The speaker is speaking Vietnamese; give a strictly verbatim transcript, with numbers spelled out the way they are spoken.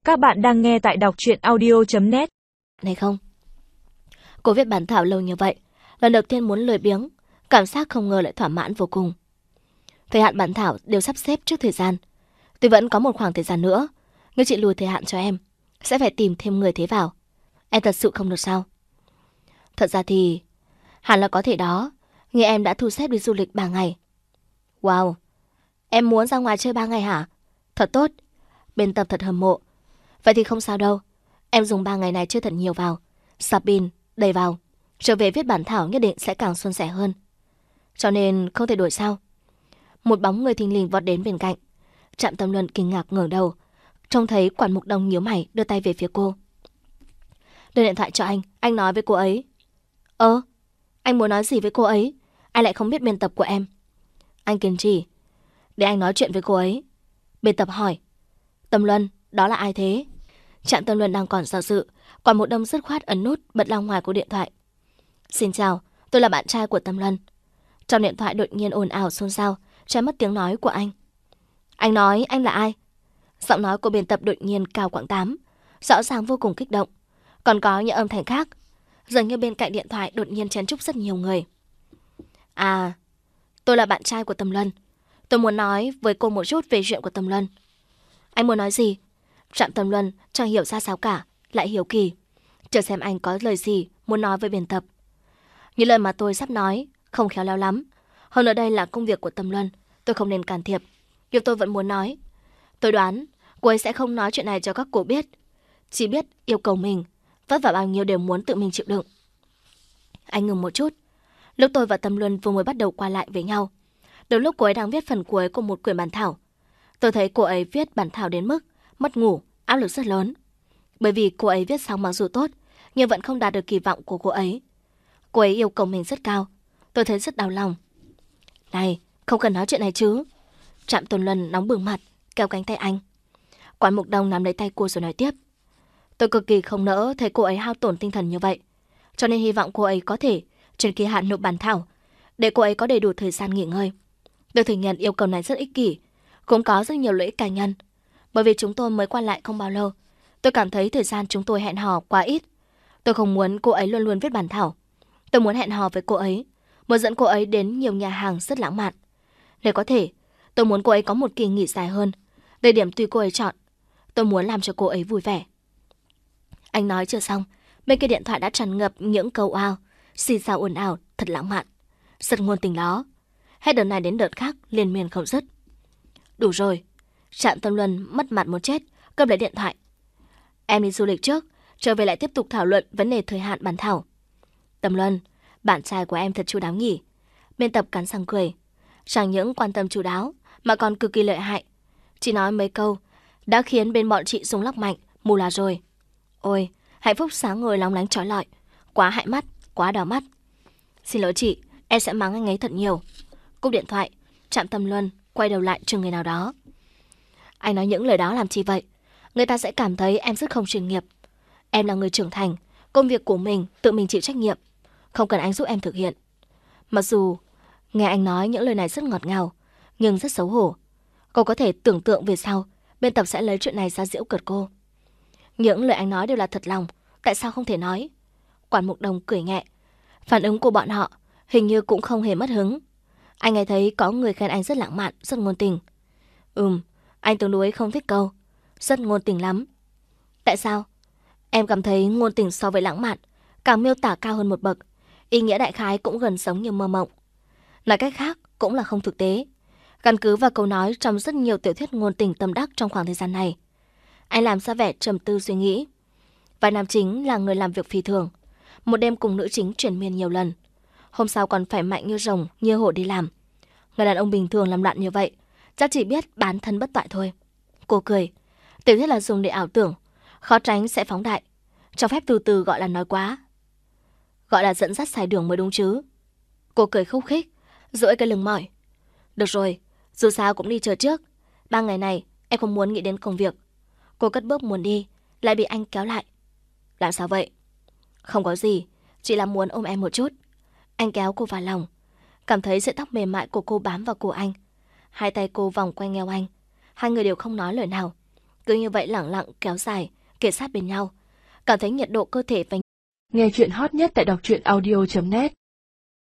Các bạn đang nghe tại đọc truyện audio chấm net. Này không? Cô viết bản thảo lâu như vậy, lần đầu tiên muốn lười biếng, cảm giác không ngờ lại thỏa mãn vô cùng. Thời hạn bản thảo đều sắp xếp trước thời gian. Tuy vẫn có một khoảng thời gian nữa, nhưng chị lùi thời hạn cho em, sẽ phải tìm thêm người thế vào. Em thật sự không được sao? Thật ra thì hẳn là có thể đó, nhưng em đã thu xếp đi du lịch ba ngày. Wow, em muốn ra ngoài chơi ba ngày hả? Thật tốt, bên tập thật hâm mộ. Vậy thì không sao đâu, em dùng ba ngày này chơi thật nhiều vào, sạc pin, đầy vào, trở về viết bản thảo nhất định sẽ càng suôn sẻ hơn. Cho nên không thể đổi sao? Một bóng người thình lình vọt đến bên cạnh. Trạm Tâm Luân kinh ngạc ngẩng đầu, trông thấy Quản Mục Đông nhíu mày đưa tay về phía cô. Đưa điện thoại cho anh, anh nói với cô ấy. Ơ, anh muốn nói gì với cô ấy? Anh lại không biết biên tập của em. Anh kiên trì. Để anh nói chuyện với cô ấy. Biên tập hỏi. Tâm Luân, đó là ai thế? Trạm Tâm Luân đang còn do dự, Quản Mục Đông dứt khoát ấn nút bật loa ngoài của điện thoại. Xin chào, tôi là bạn trai của Tâm Luân. Trong điện thoại đột nhiên ồn ào xôn xao, che mất tiếng nói của anh. Anh nói anh là ai? Giọng nói của biên tập đột nhiên cao quãng tám, rõ ràng vô cùng kích động. Còn có những âm thanh khác, dường như bên cạnh điện thoại đột nhiên chen chúc rất nhiều người. À, tôi là bạn trai của Tâm Luân. Tôi muốn nói với cô một chút về chuyện của Tâm Luân. Anh muốn nói gì? Trạm Tâm Luân chẳng hiểu ra sao cả, lại hiếu kỳ. Chờ xem anh có lời gì muốn nói với biên tập. Những lời mà tôi sắp nói không khéo léo lắm. Hơn nữa đây là công việc của Tâm Luân, tôi không nên can thiệp. Nhưng tôi vẫn muốn nói. Tôi đoán cô ấy sẽ không nói chuyện này cho các cô biết. Chỉ biết yêu cầu mình, vất vả bao nhiêu đều muốn tự mình chịu đựng. Anh ngừng một chút. Lúc tôi và Tâm Luân vừa mới bắt đầu qua lại với nhau, đầu lúc cô ấy đang viết phần cuối của một quyển bản thảo, tôi thấy cô ấy viết bản thảo đến mức mất ngủ, áp lực rất lớn. Bởi vì cô ấy viết xong mặc dù tốt, nhưng vẫn không đạt được kỳ vọng của cô ấy. Cô ấy yêu cầu mình rất cao. Tôi thấy rất đau lòng. Này, không cần nói chuyện này chứ. Trạm Tuần Luân nóng bừng mặt, kéo cánh tay anh. Quản Mục Đông nắm lấy tay cô rồi nói tiếp. Tôi cực kỳ không nỡ thấy cô ấy hao tổn tinh thần như vậy. Cho nên hy vọng cô ấy có thể trên kỳ hạn nộp bản thảo, để cô ấy có đầy đủ thời gian nghỉ ngơi. Tôi thừa nhận yêu cầu này rất ích kỷ, cũng có rất nhiều lợi ích cá nhân. Bởi vì chúng tôi mới qua lại không bao lâu, tôi cảm thấy thời gian chúng tôi hẹn hò quá ít. Tôi không muốn cô ấy luôn luôn viết bản thảo. Tôi muốn hẹn hò với cô ấy, muốn dẫn cô ấy đến nhiều nhà hàng rất lãng mạn. Nếu có thể, tôi muốn cô ấy có một kỳ nghỉ dài hơn. Địa điểm tùy cô ấy chọn. Tôi muốn làm cho cô ấy vui vẻ. Anh nói chưa xong, bên kia điện thoại đã tràn ngập những câu wow, xì xào ồn ào, thật lãng mạn, rất ngôn tình đó. Hết đợt này đến đợt khác liên miên không dứt. Đủ rồi. Trạm Tâm Luân mất mặt muốn chết, cầm lấy điện thoại. Em đi du lịch trước, trở về lại tiếp tục thảo luận vấn đề thời hạn bản thảo. Tâm Luân, bạn trai của em thật chu đáo nhỉ? Biên tập cắn răng cười. Chẳng những quan tâm chu đáo mà còn cực kỳ lợi hại. Chỉ nói mấy câu đã khiến bên bọn chị rung lắc mạnh, mù là rồi. Ôi, hạnh phúc sáng ngời lóng lánh trói lọi, quá hại mắt, quá đỏ mắt. Xin lỗi chị, em sẽ mắng anh ấy thật nhiều. Cúp điện thoại, Trạm Tâm Luân quay đầu lại chừng người nào đó. Anh nói những lời đó làm chi vậy? Người ta sẽ cảm thấy em rất không chuyên nghiệp. Em là người trưởng thành, công việc của mình tự mình chịu trách nhiệm, không cần anh giúp em thực hiện. Mặc dù nghe anh nói những lời này rất ngọt ngào, nhưng rất xấu hổ. Cô có thể tưởng tượng về sau biên tập sẽ lấy chuyện này ra giễu cợt cô. Những lời anh nói đều là thật lòng, tại sao không thể nói? Quản Mục Đông cười nhẹ. Phản ứng của bọn họ hình như cũng không hề mất hứng. Anh ấy thấy có người khen anh rất lãng mạn, rất ngôn tình. Ừm, anh tương đối không thích câu rất ngôn tình lắm. Tại sao? Em cảm thấy ngôn tình so với lãng mạn càng miêu tả cao hơn một bậc. Ý nghĩa đại khái cũng gần giống như mơ mộng. Nói cách khác cũng là không thực tế. Căn cứ vào câu nói trong rất nhiều tiểu thuyết ngôn tình tâm đắc trong khoảng thời gian này. Anh làm ra vẻ trầm tư suy nghĩ. Vai nam chính là người làm việc phi thường. Một đêm cùng nữ chính chuyển miên nhiều lần. Hôm sau còn phải mạnh như rồng, như hổ đi làm. Người đàn ông bình thường làm loạn như vậy, chắc chỉ biết bán thân bất toại thôi. Cô cười. Tiểu thuyết là dùng để ảo tưởng, khó tránh sẽ phóng đại. Cho phép từ từ gọi là nói quá. Gọi là dẫn dắt sai đường mới đúng chứ. Cô cười khúc khích, duỗi cái lưng mỏi. Được rồi, dù sao cũng đi chờ trước. Ba ngày này em không muốn nghĩ đến công việc. Cô cất bước muốn đi, lại bị anh kéo lại. Làm sao vậy? Không có gì, chỉ là muốn ôm em một chút. Anh kéo cô vào lòng, cảm thấy sợi tóc mềm mại của cô bám vào cổ anh. Hai tay cô vòng quanh eo anh. Hai người đều không nói lời nào, Cứ như vậy lẳng lặng kéo dài, kề sát bên nhau, cảm thấy nhiệt độ cơ thể và nghe chuyện hot nhất tại đọc truyện audio chấm net.